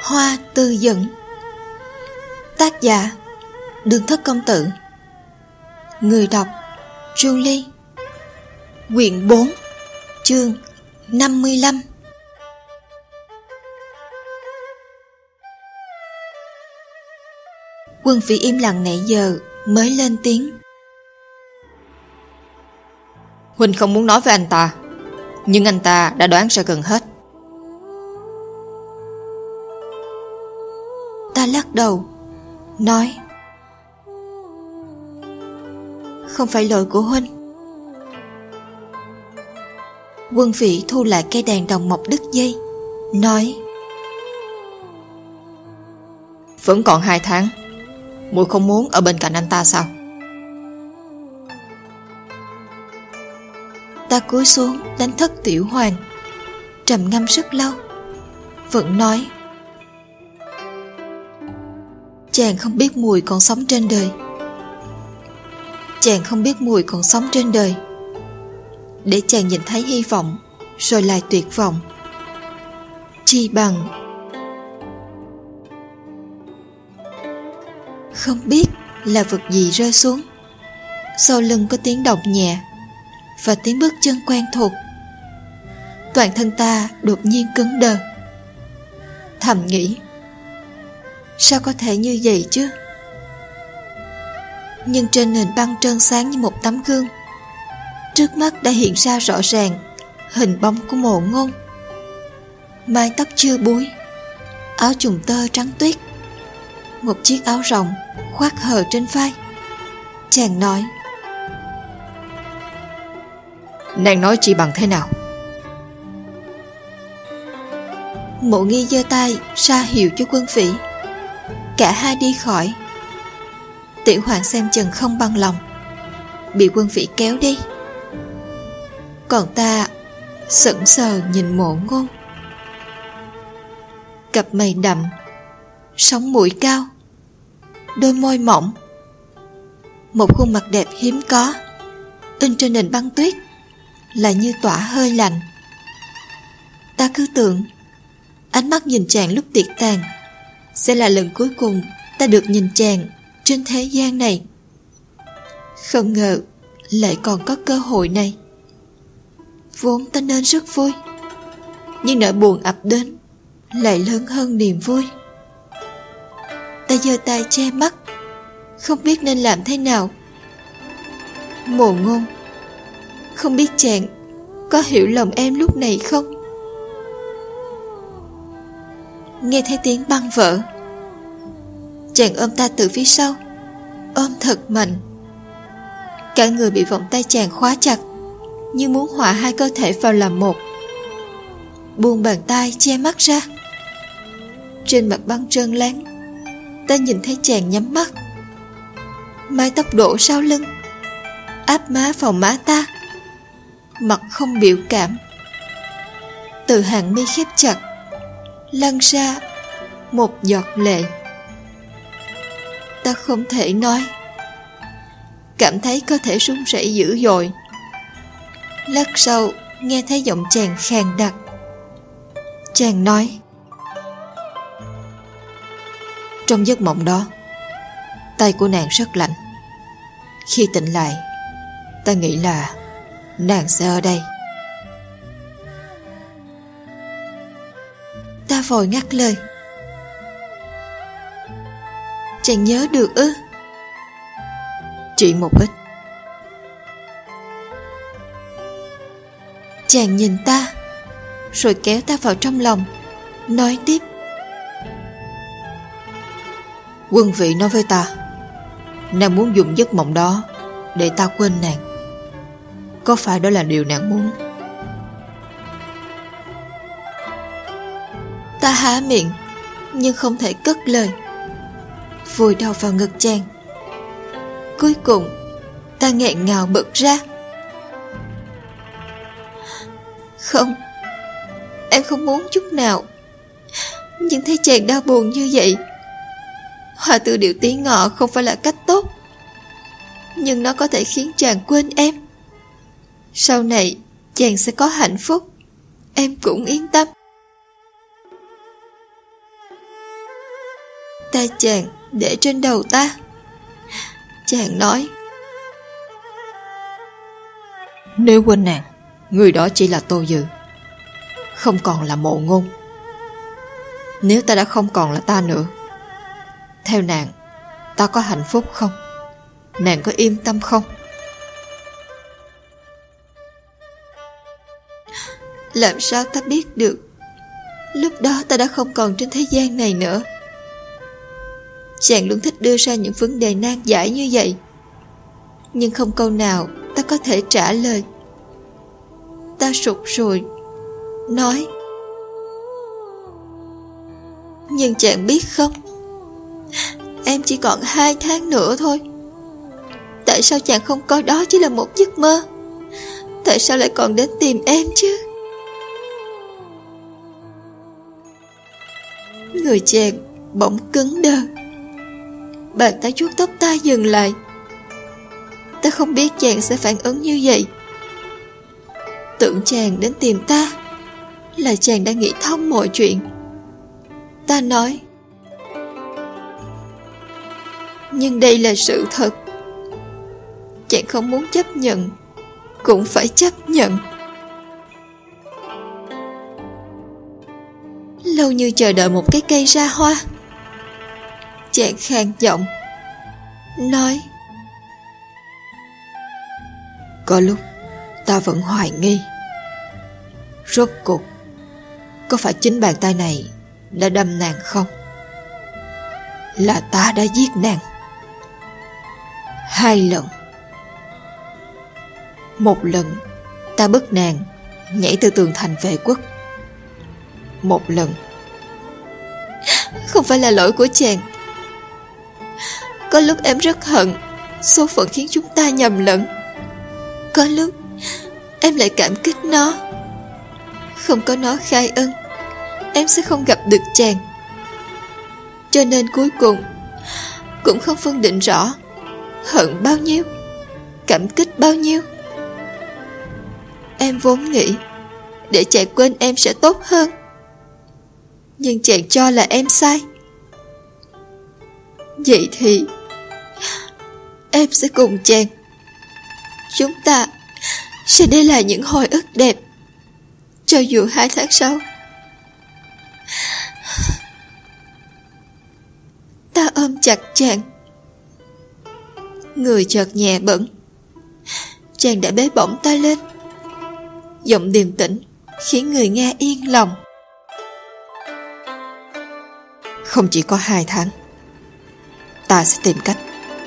Hoa Tư Dẫn. Tác giả Đường Thất Công Tử. Người đọc Julie. Quyển 4, chương 55. Quân Phỉ im lặng nãy giờ mới lên tiếng. Huynh không muốn nói với anh ta, nhưng anh ta đã đoán ra gần hết. Ta lắc đầu, nói: Không phải lỗi của huynh. Quân Phỉ thu lại cây đàn đồng mọc đứt dây, nói: Vẫn còn 2 tháng, muội không muốn ở bên cạnh anh ta sao? Ta cúi xuống đánh thức Tiểu Hoàng, trầm ngâm rất lâu, vẫn nói: Chàng không biết mùi còn sống trên đời. Chàng không biết mùi còn sống trên đời. Để chàng nhìn thấy hy vọng rồi lại tuyệt vọng, chi bằng không biết là vật gì rơi xuống. Sau lưng có tiếng động nhẹ và tiếng bước chân quen thuộc. Toàn thân ta đột nhiên cứng đờ. Thầm nghĩ: Sao có thể như vậy chứ? Nhưng trên nền băng trơn sáng như một tấm gương, trước mắt đã hiện ra rõ ràng hình bóng của Mộ Ngôn. Mái tóc chưa búi, áo chùm tơ trắng tuyết, một chiếc áo rộng khoác hờ trên vai. Chàng nói: Nàng nói chỉ bằng thế nào? Mộ Nghi giơ tay ra hiệu cho Quân Phỉ. Cả hai đi khỏi. Tiểu Hoàng xem chừng không bằng lòng, bị Quân Phỉ kéo đi. Còn ta sững sờ nhìn Mộ Ngôn. Cặp mày đậm, sống mũi cao, đôi môi mỏng, một khuôn mặt đẹp hiếm có, in trên nền băng tuyết là như tỏa hơi lạnh. Ta cứ tưởng ánh mắt nhìn chàng lúc tiệc tàn sẽ là lần cuối cùng ta được nhìn chàng trên thế gian này. Không ngờ lại còn có cơ hội này. Vốn ta nên rất vui, nhưng nỗi buồn ập đến lại lớn hơn niềm vui. Ta giơ tay che mắt, không biết nên làm thế nào. Mộ Ngôn, không biết chàng có hiểu lòng em lúc này không? Nghe thấy tiếng băng vỡ, chàng ôm ta từ phía sau, ôm thật mạnh. Cả người bị vòng tay chàng khóa chặt, như muốn hòa hai cơ thể vào làm một. Buông bàn tay che mắt ra. Trên mặt băng trơn láng, ta nhìn thấy chàng nhắm mắt. Mái tóc đổ sau lưng, áp má vào má ta, mặt không biểu cảm. Từ hàng mi khép chặt lăn ra một giọt lệ. Ta không thể nói, cảm thấy cơ thể run rẩy dữ dội. Lát sau nghe thấy giọng chàng khàn đặc. Chàng nói: Trong giấc mộng đó, tay của nàng rất lạnh. Khi tỉnh lại, ta nghĩ là nàng sẽ ở đây. Ta vội ngắt lời: Chàng nhớ được ư? Chỉ một ít. Chàng nhìn ta, rồi kéo ta vào trong lòng, nói tiếp: Quân Vị nói với ta, nàng muốn dùng giấc mộng đó để ta quên nàng. Có phải đó là điều nàng muốn? Ta há miệng, nhưng không thể cất lời, vùi đầu vào ngực chàng. Cuối cùng ta nghẹn ngào bật ra: Không, em không muốn chút nào. Nhưng thấy chàng đau buồn như vậy, hòa từ điệu tí ngọ không phải là cách tốt, nhưng nó có thể khiến chàng quên em. Sau này chàng sẽ có hạnh phúc, em cũng yên tâm. tay chàng để trên đầu ta. Chàng nói: Nếu quên nàng, người đó chỉ là Tô Dư, không còn là Mộ Ngôn. Nếu ta đã không còn là ta nữa, theo nàng, ta có hạnh phúc không? Nàng có yên tâm không? Làm sao ta biết được? Lúc đó ta đã không còn trên thế gian này nữa. Chàng luôn thích đưa ra những vấn đề nan giải như vậy, nhưng không câu nào ta có thể trả lời. Ta sụt sùi nói: Nhưng chàng biết không, em chỉ còn 2 tháng nữa thôi. Tại sao chàng không coi đó chỉ là một giấc mơ? Tại sao lại còn đến tìm em chứ? Người chàng bỗng cứng đơ, bàn tay vuốt tóc ta dừng lại. Ta không biết chàng sẽ phản ứng như vậy. Tưởng chàng đến tìm ta là chàng đã nghĩ thông mọi chuyện. Ta nói: Nhưng đây là sự thật. Chàng không muốn chấp nhận cũng phải chấp nhận. Lâu như chờ đợi một cái cây ra hoa, chàng khàn giọng nói: Có lúc ta vẫn hoài nghi, rốt cuộc có phải chính bàn tay này đã đâm nàng không? Là ta đã giết nàng 2 lần. Một lần ta bức nàng nhảy từ tường thành vệ quốc. Một lần Không phải là lỗi của chàng. Có lúc em rất hận số phận khiến chúng ta nhầm lẫn. Có lúc em lại cảm kích nó. Không có nó khai ân, em sẽ không gặp được chàng. Cho nên cuối cùng cũng không phân định rõ hận bao nhiêu, cảm kích bao nhiêu. Em vốn nghĩ để chàng quên em sẽ tốt hơn, nhưng chàng cho là em sai. Vậy thì em sẽ cùng chàng. Chúng ta sẽ để lại những hồi ức đẹp, cho dù 2 tháng sau. Ta ôm chặt chàng. Người chợt nhẹ bẫng. Chàng đã bế bổng ta lên. Giọng điềm tĩnh khiến người nghe yên lòng. Không chỉ có 2 tháng, ta sẽ tìm cách.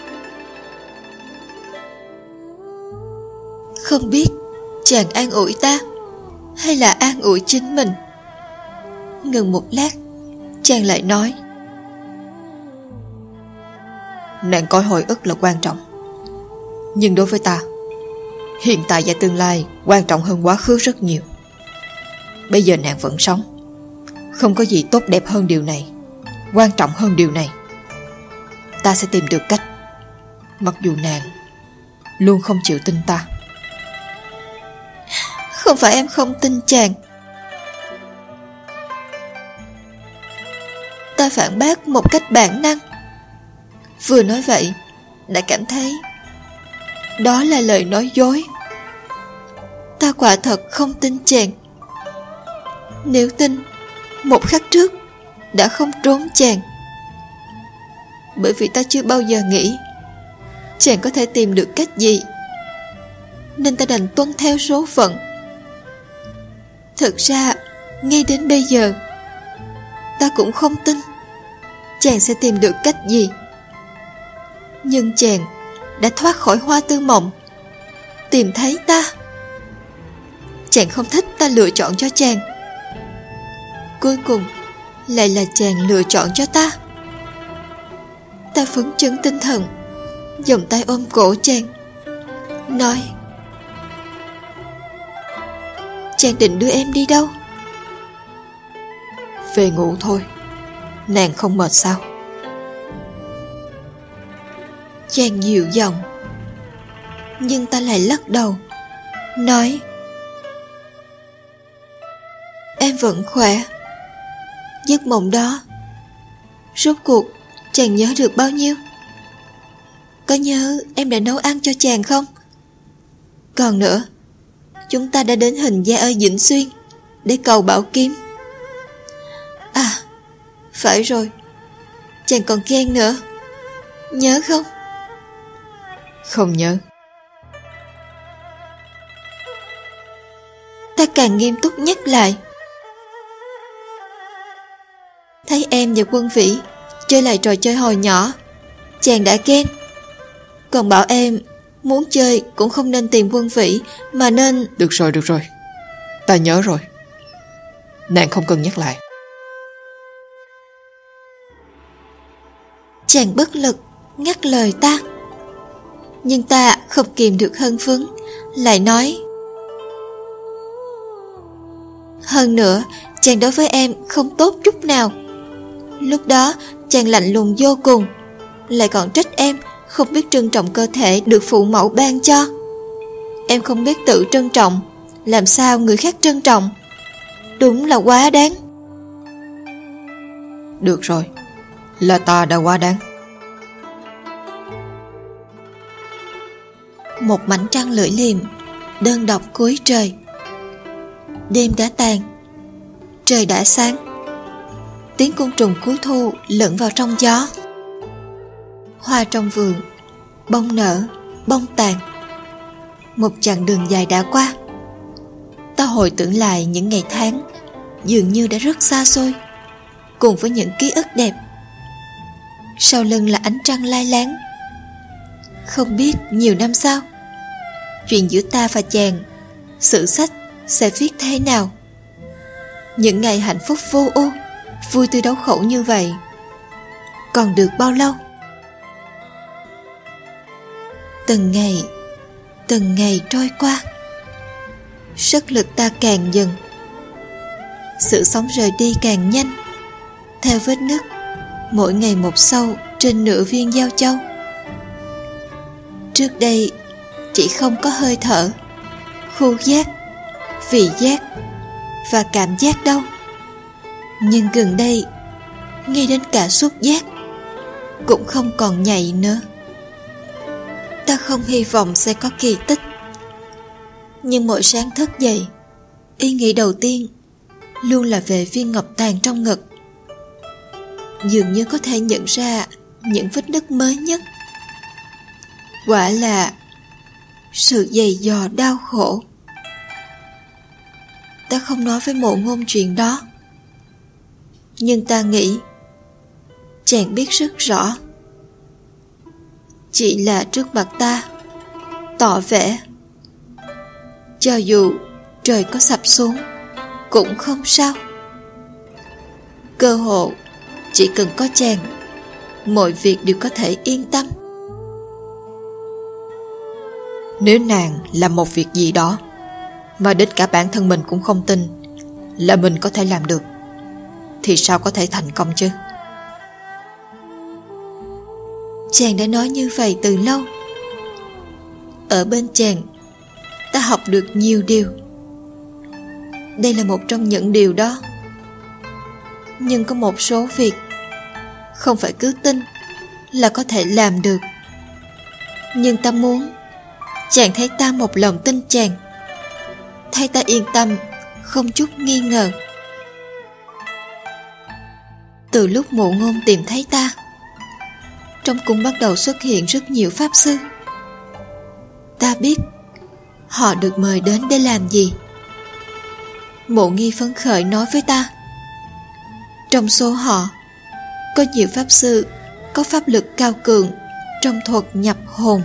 Không biết chàng an ủi ta hay là an ủi chính mình. Ngừng một lát, chàng lại nói: Nàng coi hồi ức là quan trọng, nhưng đối với ta, hiện tại và tương lai quan trọng hơn quá khứ rất nhiều. Bây giờ nàng vẫn sống, không có gì tốt đẹp hơn điều này, quan trọng hơn điều này. Ta sẽ tìm được cách, mặc dù nàng luôn không chịu tin ta. Không phải em không tin chàng. Ta phản bác một cách bản năng. Vừa nói vậy đã cảm thấy đó là lời nói dối. Ta quả thật không tin chàng. Nếu tin, một khắc trước đã không trốn chàng. Bởi vì ta chưa bao giờ nghĩ chàng có thể tìm được cách gì, nên ta đành tuân theo số phận. Thực ra ngay đến bây giờ ta cũng không tin chàng sẽ tìm được cách gì. Nhưng chàng đã thoát khỏi Hoa Tư Mộng, tìm thấy ta. Chàng không thích ta lựa chọn cho chàng. Cuối cùng lại là chàng lựa chọn cho ta. Ta phấn chấn tinh thần, vòng tay ôm cổ chàng, nói: Chàng định đưa em đi đâu? Về ngủ thôi. Nàng không mệt sao? Chàng dịu giọng, nhưng ta lại lắc đầu, nói: Em vẫn khỏe. Giấc mộng đó rốt cuộc chàng nhớ được bao nhiêu? Có nhớ em đã nấu ăn cho chàng không? Còn nữa, chúng ta đã đến Hình Gia ở Vĩnh Xuyên để cầu bảo kiếm. À, phải rồi, chàng còn khen nữa, nhớ không? Không nhớ. Ta càng nghiêm túc nhắc lại. Thấy em và Quân Vĩ chơi lại trò chơi hồi nhỏ, chàng đã ghen. Còn bảo em muốn chơi cũng không nên tìm Quân Vĩ, mà nên... Được rồi, ta nhớ rồi. Nàng không cần nhắc lại. Chàng bất lực ngắt lời ta, nhưng ta không kìm được hưng phấn, lại nói: hơn nữa, chàng đối với em không tốt chút nào. Lúc đó chàng lạnh lùng vô cùng, lại còn trách em không biết trân trọng cơ thể được phụ mẫu ban cho. Em không biết tự trân trọng, làm sao người khác trân trọng? Đúng là quá đáng. Được rồi, là ta đã quá đáng. Một mảnh trăng lưỡi liềm đơn độc cuối trời. Đêm đã tàn, trời đã sáng. Tiếng côn trùng cuối thu lẫn vào trong gió. Hoa trong vườn bông nở, bông tàn. Một chặng đường dài đã qua. Ta hồi tưởng lại những ngày tháng dường như đã rất xa xôi, cùng với những ký ức đẹp. Sau lưng là ánh trăng lai láng. Không biết nhiều năm sau, chuyện giữa ta và chàng, sử sách sẽ viết thế nào? Những ngày hạnh phúc vô ưu, vui tươi đấu khẩu như vậy còn được bao lâu? Từng ngày trôi qua, sức lực ta càng dần, sự sống rời đi càng nhanh, theo vết nứt mỗi ngày một sâu trên nửa viên giao châu. Trước đây chỉ không có hơi thở, khứu giác, vị giác và cảm giác đâu, nhưng gần đây ngay đến cả xúc giác cũng không còn nhạy nữa. Ta không hy vọng sẽ có kỳ tích, nhưng mỗi sáng thức dậy, ý nghĩ đầu tiên luôn là về viên ngọc tàn trong ngực. Dường như có thể nhận ra những vết nứt mới nhất. Quả là sự dày dò đau khổ. Ta không nói với Mộ Ngôn chuyện đó, nhưng ta nghĩ chàng biết rất rõ. Chỉ là trước mặt ta tỏ vẻ cho dù trời có sập xuống cũng không sao. Cơ hội chỉ cần có chàng, mọi việc đều có thể yên tâm. Nếu nàng làm một việc gì đó mà đến cả bản thân mình cũng không tin là mình có thể làm được, thì sao có thể thành công chứ? Chàng đã nói như vậy từ lâu. Ở bên chàng, ta học được nhiều điều. Đây là một trong những điều đó. Nhưng có một số việc không phải cứ tin là có thể làm được. Nhưng ta muốn chàng thấy ta một lòng tin chàng, thấy ta yên tâm, không chút nghi ngờ. Từ lúc Mộ Ngôn tìm thấy ta, trong cung bắt đầu xuất hiện rất nhiều pháp sư. Ta biết họ được mời đến để làm gì. Mộ Nghi phấn khởi nói với ta, trong số họ có nhiều pháp sư có pháp lực cao cường trong thuật nhập hồn.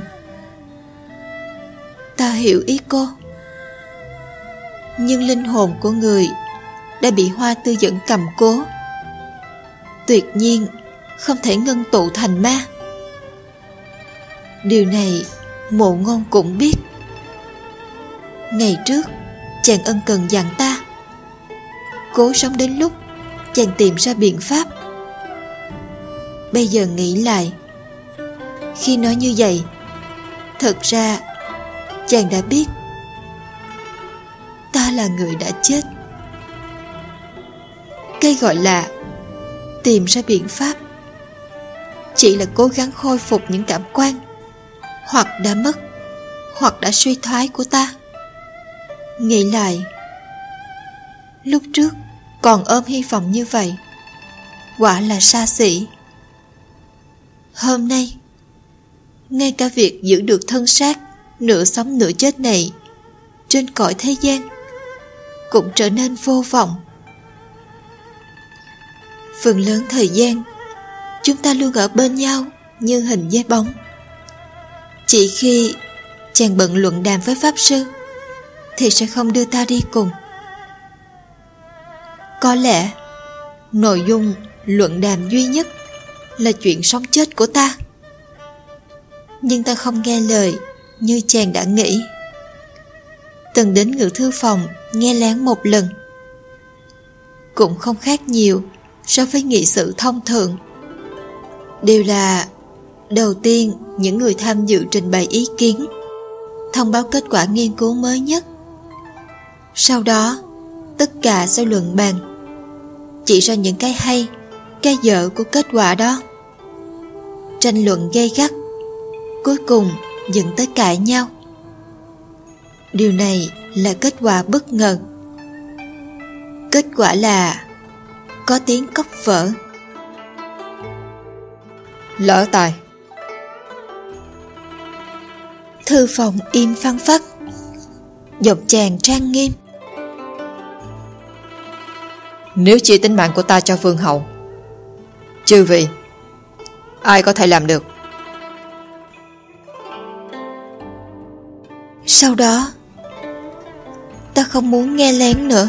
Ta hiểu ý cô. Nhưng linh hồn của người đã bị Hoa Tư Dẫn cầm cố, tuyệt nhiên không thể ngưng tụ thành ma. Điều này Mộ Ngôn cũng biết. Ngày trước chàng ân cần dặn ta cố sống đến lúc chàng tìm ra biện pháp. Bây giờ nghĩ lại, khi nói như vậy, thật ra chàng đã biết ta là người đã chết. Cái gọi là tìm ra biện pháp chỉ là cố gắng khôi phục những cảm quan hoặc đã mất hoặc đã suy thoái của ta. Nghĩ lại, lúc trước còn ôm hy vọng như vậy, quả là xa xỉ. Hôm nay, ngay cả việc giữ được thân xác nửa sống nửa chết này trên cõi thế gian cũng trở nên vô vọng. Phần lớn thời gian, chúng ta luôn ở bên nhau như hình với bóng. Chỉ khi chàng bận luận đàm với Pháp Sư thì sẽ không đưa ta đi cùng. Có lẽ nội dung luận đàm duy nhất là chuyện sống chết của ta. Nhưng ta không nghe lời như chàng đã nghĩ. Từng đến ngự thư phòng nghe lén một lần, cũng không khác nhiều so với nghị sự thông thường. Đều là đầu tiên những người tham dự trình bày ý kiến, thông báo kết quả nghiên cứu mới nhất. Sau đó tất cả sẽ luận bàn, chỉ ra những cái hay, cái dở của kết quả đó. Tranh luận gay gắt, cuối cùng dẫn tới cãi nhau. Điều này là kết quả bất ngờ. Kết quả là có tiếng cốc vỡ. Lỡ tài. Thư phòng im phăng phắc. Giọng chàng trang nghiêm. Nếu chia tính mạng của ta cho vương hậu, chư vị, ai có thể làm được? Sau đó, ta không muốn nghe lén nữa.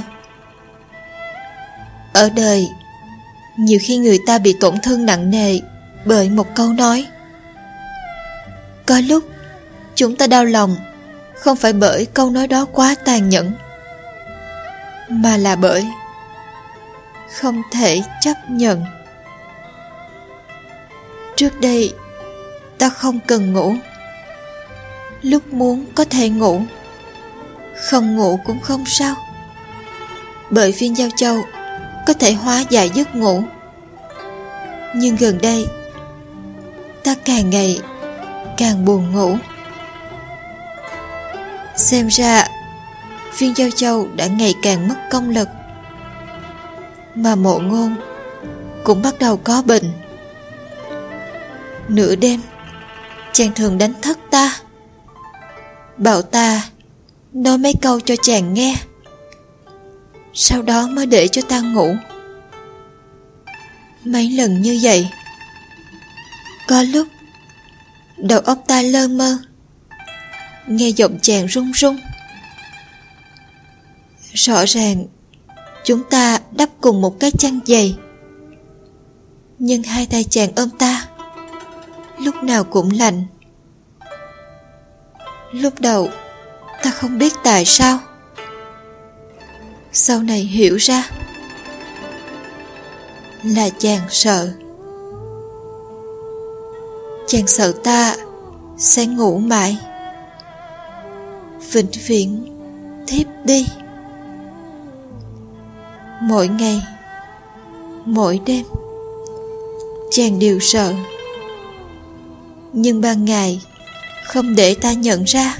Ở đời, nhiều khi người ta bị tổn thương nặng nề bởi một câu nói. Có lúc chúng ta đau lòng không phải bởi câu nói đó quá tàn nhẫn, mà là bởi không thể chấp nhận. Trước đây ta không cần ngủ, lúc muốn có thể ngủ, không ngủ cũng không sao, bởi viên giao châu có thể hóa giải giấc ngủ. Nhưng gần đây ta càng ngày càng buồn ngủ. Xem ra viên giao châu đã ngày càng mất công lực, mà Mộ Ngôn cũng bắt đầu có bệnh. Nửa đêm chàng thường đánh thức ta, bảo ta nói mấy câu cho chàng nghe, sau đó mới để cho ta ngủ. Mấy lần như vậy, có lúc đầu óc ta lơ mơ, nghe giọng chàng run run. Rõ ràng chúng ta đắp cùng một cái chăn dày, nhưng hai tay chàng ôm ta lúc nào cũng lạnh. Lúc đầu ta không biết tại sao, sau này hiểu ra là chàng sợ. Chàng sợ ta sẽ ngủ mãi, vĩnh viễn thiếp đi. Mỗi ngày, mỗi đêm, chàng đều sợ. Nhưng ban ngày không để ta nhận ra.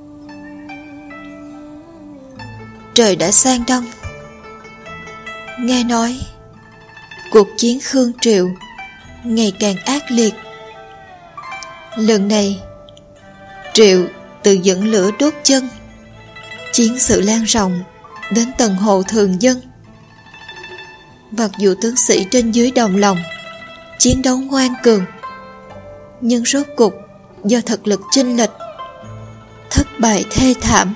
Trời đã sang đông. Nghe nói cuộc chiến Khương Triệu ngày càng ác liệt. Lần này Triệu tự dẫn lửa đốt chân. Chiến sự lan rộng đến tầng hộ thường dân. Mặc dù tướng sĩ trên dưới đồng lòng chiến đấu ngoan cường, nhưng rốt cục do thực lực chênh lệch, thất bại thê thảm.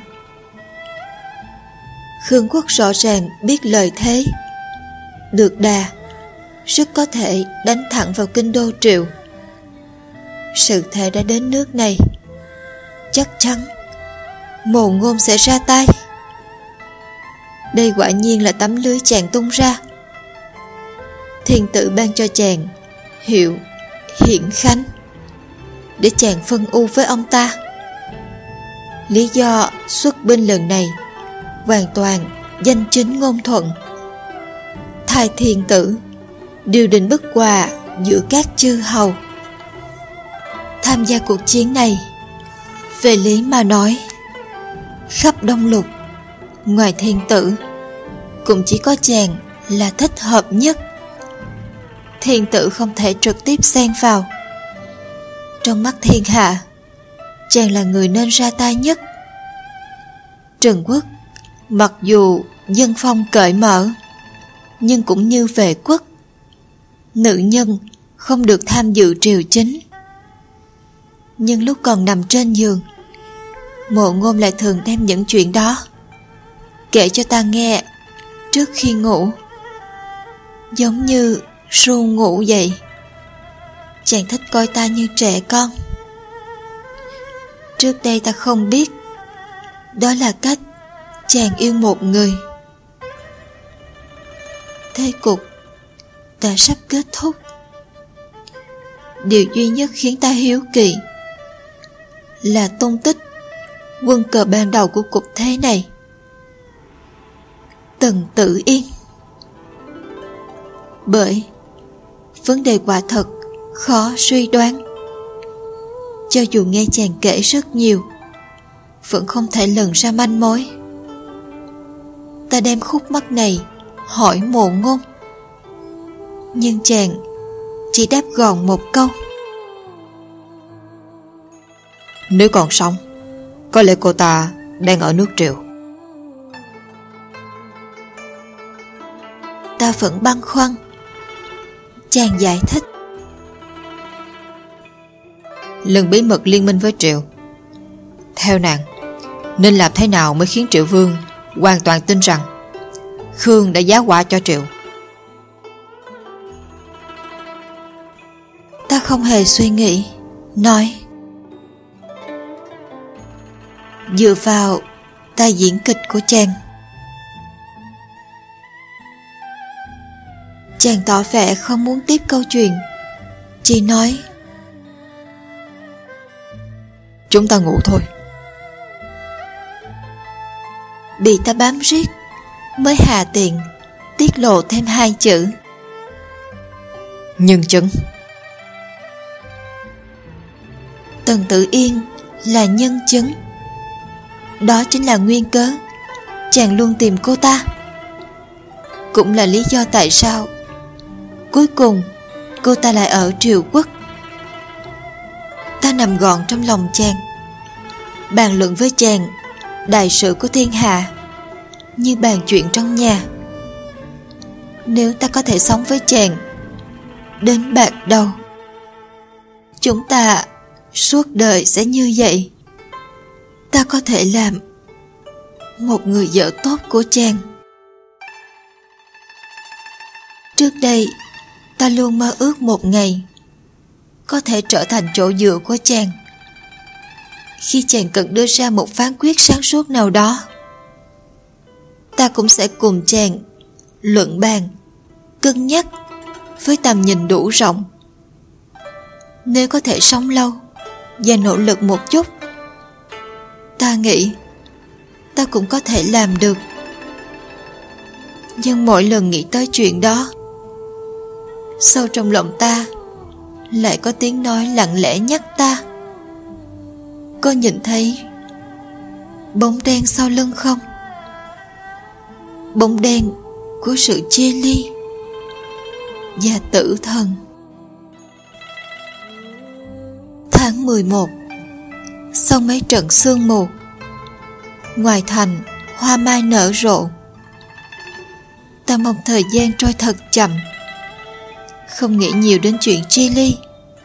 Khương quốc rõ ràng biết lợi thế, được đà, rất có thể đánh thẳng vào kinh đô Triệu. Sự thể đã đến nước này, chắc chắn Mộ Ngôn sẽ ra tay. Đây quả nhiên là tấm lưới chàng tung ra. Thiên tử ban cho chàng hiệu Hiển Khanh để chàng phân ưu với ông ta. Lý do xuất binh lần này hoàn toàn danh chính ngôn thuận. Thay thiên tử điều định bất hòa giữa các chư hầu, tham gia cuộc chiến này. Về lý mà nói, khắp Đông Lục, ngoài Thiên Tử, cũng chỉ có chàng là thích hợp nhất. Thiên Tử không thể trực tiếp xen vào. Trong mắt thiên hạ, chàng là người nên ra tay nhất. Trần Quốc mặc dù dân phong cởi mở, nhưng cũng như Vệ Quốc, nữ nhân không được tham dự triều chính. Nhưng lúc còn nằm trên giường, Mộ Ngôn lại thường đem những chuyện đó kể cho ta nghe trước khi ngủ, giống như ru ngủ vậy. Chàng thích coi ta như trẻ con. Trước đây ta không biết đó là cách chàng yêu một người. Thế cục đã sắp kết thúc. Điều duy nhất khiến ta hiếu kỳ là tung tích quân cờ ban đầu của cục thế này. Tần Tử Yên. Bởi vấn đề quả thật khó suy đoán. Cho dù nghe chàng kể rất nhiều, vẫn không thể lần ra manh mối. Ta đem khúc mắc này hỏi Mộ Ngôn, nhưng chàng chỉ đáp gọn một câu: nếu còn sống, có lẽ cô ta đang ở nước Triệu. Ta vẫn băn khoăn. Chàng giải thích: lần bí mật liên minh với Triệu, theo nàng, nên làm thế nào mới khiến Triệu Vương hoàn toàn tin rằng Khương đã giá họa cho Triệu? Ta không hề suy nghĩ, nói: dựa vào tài diễn kịch của chàng. Chàng tỏ vẻ không muốn tiếp câu chuyện, chỉ nói: chúng ta ngủ thôi. Bị ta bám riết, mới hà tiện tiết lộ thêm 2 chữ: nhân chứng. Tần Tử Yên là nhân chứng. Đó chính là nguyên cớ chàng luôn tìm cô ta, cũng là lý do tại sao cuối cùng cô ta lại ở Triều Quốc. Ta nằm gọn trong lòng chàng, bàn luận với chàng đại sự của thiên hạ như bàn chuyện trong nhà. Nếu ta có thể sống với chàng đến bạc đầu, chúng ta suốt đời sẽ như vậy. Ta có thể làm một người vợ tốt của chàng. Trước đây ta luôn mơ ước một ngày có thể trở thành chỗ dựa của chàng. Khi chàng cần đưa ra một phán quyết sáng suốt nào đó, ta cũng sẽ cùng chàng luận bàn, cân nhắc với tầm nhìn đủ rộng. Nếu có thể sống lâu và nỗ lực một chút, ta nghĩ ta cũng có thể làm được. Nhưng mỗi lần nghĩ tới chuyện đó, sâu trong lòng ta lại có tiếng nói lặng lẽ nhắc ta: có nhìn thấy bóng đen sau lưng không? Bóng đen của sự chia ly và tử thần. Tháng 11, sau mấy trận sương mù, ngoài thành hoa mai nở rộ. Ta mong thời gian trôi thật chậm, không nghĩ nhiều đến chuyện chia ly.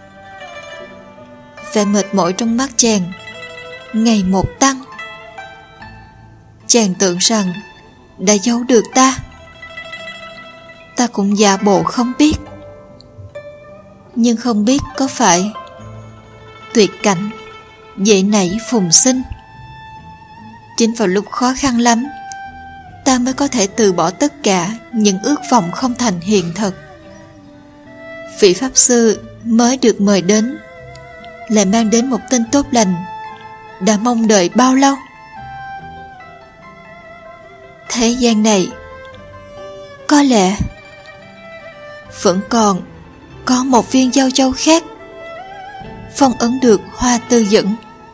Vẻ mệt mỏi trong mắt chàng ngày một tăng. Chàng tưởng rằng đã giấu được ta. Ta cũng giả bộ không biết. Nhưng không biết có phải tuyệt cảnh dễ nảy phùng sinh. Chính vào lúc khó khăn lắm, ta mới có thể từ bỏ tất cả những ước vọng không thành hiện thực. Vị pháp sư mới được mời đến lại mang đến một tin tốt lành đã mong đợi bao lâu. Thế gian này có lẽ vẫn còn có một viên giao châu khác phong ấn được Hoa Tư Dững.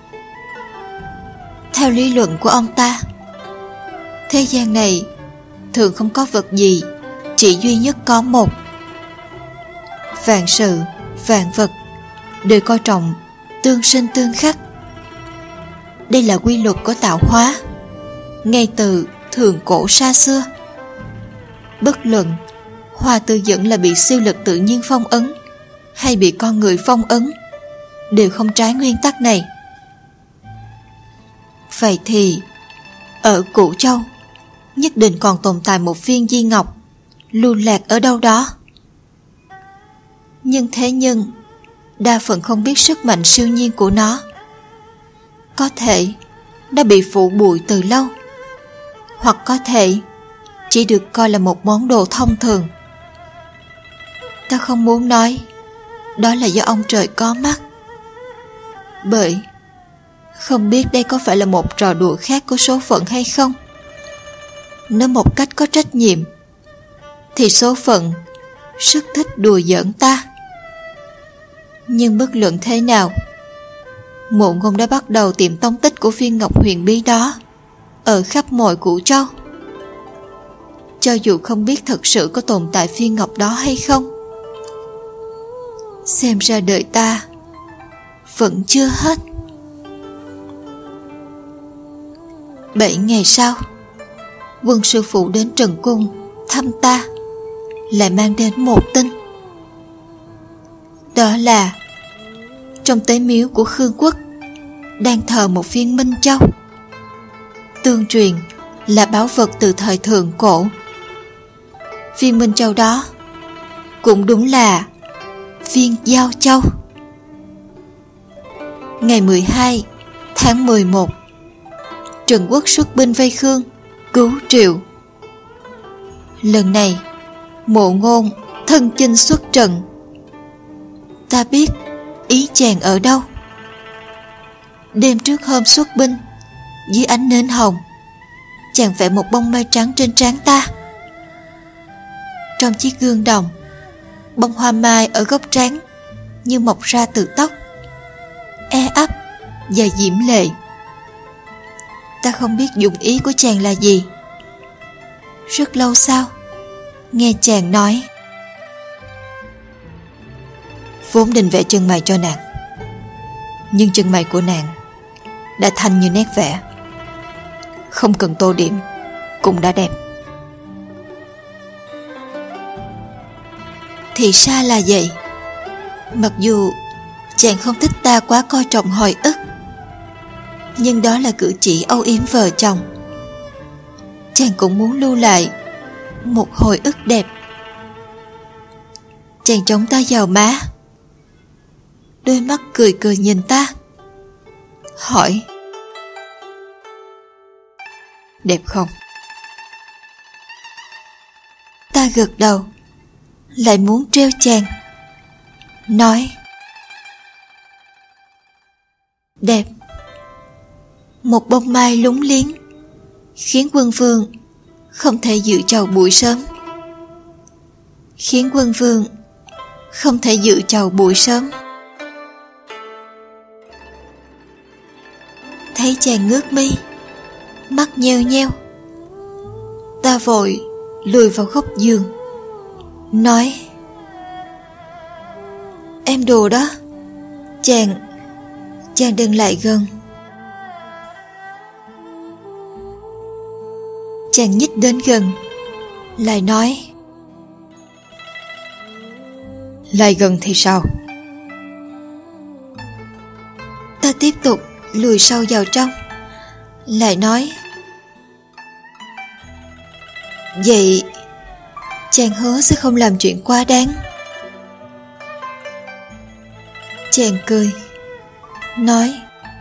Theo lý luận của ông ta, thế gian này thường không có vật gì chỉ duy nhất có một. Vạn sự, vạn vật đều coi trọng tương sinh tương khắc. Đây là quy luật của tạo hóa, ngay từ thượng cổ xa xưa. Bất luận Hoa Tư Dững là bị siêu lực tự nhiên phong ấn hay bị con người phong ấn, đều không trái nguyên tắc này. Vậy thì ở Cửu Châu nhất định còn tồn tại một viên di ngọc lưu lạc ở đâu đó. Nhưng thế nhân đa phần không biết sức mạnh siêu nhiên của nó. Có thể đã bị phủ bụi từ lâu, hoặc có thể chỉ được coi là một món đồ thông thường. Ta không muốn nói đó là do ông trời có mắt, bởi không biết đây có phải là một trò đùa khác của số phận hay không. Nếu một cách có trách nhiệm thì số phận rất thích đùa giỡn ta. Nhưng bất luận thế nào, Mộ Ngôn đã bắt đầu tìm tông tích của viên ngọc huyền bí đó ở khắp mọi Cửu Châu. Cho dù không biết thật sự có tồn tại viên ngọc đó hay không, xem ra đời ta vẫn chưa hết. 7 ngày sau, Quân sư phụ đến Trần Cung thăm ta, lại mang đến một tin. Đó là trong tế miếu của Khương Quốc đang thờ một viên Minh Châu, tương truyền là báu vật từ thời thượng cổ. Viên Minh Châu đó cũng đúng là viên Giao Châu. Ngày 12 tháng 11, Trần Quốc xuất binh vây Khương, cứu Triệu. Lần này Mộ Ngôn thân chinh xuất trận. Ta biết ý chàng ở đâu. Đêm trước hôm xuất binh, dưới ánh nến hồng, chàng vẽ một bông mai trắng trên trán ta. Trong chiếc gương đồng, bông hoa mai ở góc trán như mọc ra từ tóc, e ấp và diễm lệ. Ta không biết dụng ý của chàng là gì. Rất lâu sau, nghe chàng nói: vốn định vẽ chân mày cho nàng, nhưng chân mày của nàng đã thanh như nét vẽ, không cần tô điểm cũng đã đẹp. Thì ra là vậy. Mặc dù chàng không thích ta quá coi trọng hồi ức, nhưng đó là cử chỉ âu yếm vợ chồng. Chàng cũng muốn lưu lại một hồi ức đẹp. Chàng chống ta vào má, đôi mắt cười cười nhìn ta, hỏi: đẹp không? Ta gật đầu, lại muốn trêu chàng, nói: đẹp. Một bông mai lúng liếng khiến quân vương không thể dự chầu buổi sớm. Khiến quân vương không thể dự chầu buổi sớm. Thấy chàng ngước mi, mắt nheo nheo, ta vội lùi vào góc giường, nói: em đùa đó, chàng đừng lại gần. Chàng nhích đến gần, lại nói: lại gần thì sao? Ta tiếp tục lùi sâu vào trong, lại nói: vậy chàng hứa sẽ không làm chuyện quá đáng. Chàng cười, nói: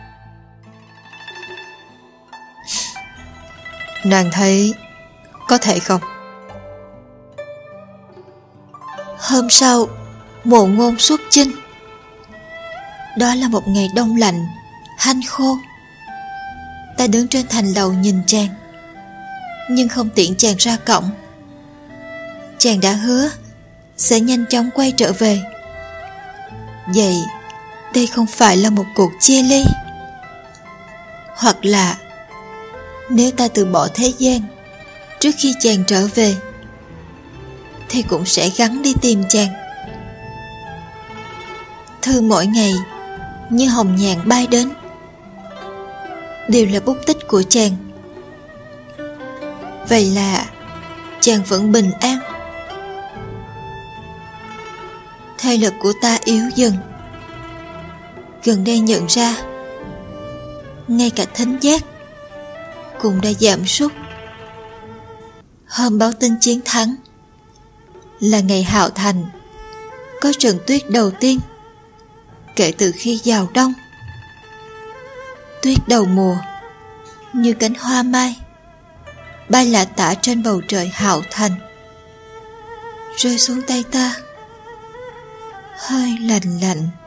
nàng thấy có thể không? Hôm sau, Mộ Ngôn xuất chinh. Đó là một ngày đông lạnh, hanh khô. Ta đứng trên thành lầu nhìn chàng, nhưng không tiện chàng ra cổng. Chàng đã hứa sẽ nhanh chóng quay trở về. Vậy đây không phải là một cuộc chia ly. Hoặc là nếu ta từ bỏ thế gian trước khi chàng trở về, thì cũng sẽ gắng đi tìm chàng. Thư mỗi ngày như hồng nhạn bay đến, đều là bút tích của chàng. Vậy là chàng vẫn bình an. Thể lực của ta yếu dần. Gần đây nhận ra, ngay cả thính giác cũng đã giảm sút. Hôm báo tin chiến thắng là ngày Hạo Thành có trận tuyết đầu tiên kể từ khi vào đông. Tuyết đầu mùa như cánh hoa mai bay lả tả trên bầu trời Hạo Thành, rơi xuống tay ta hơi lạnh lạnh.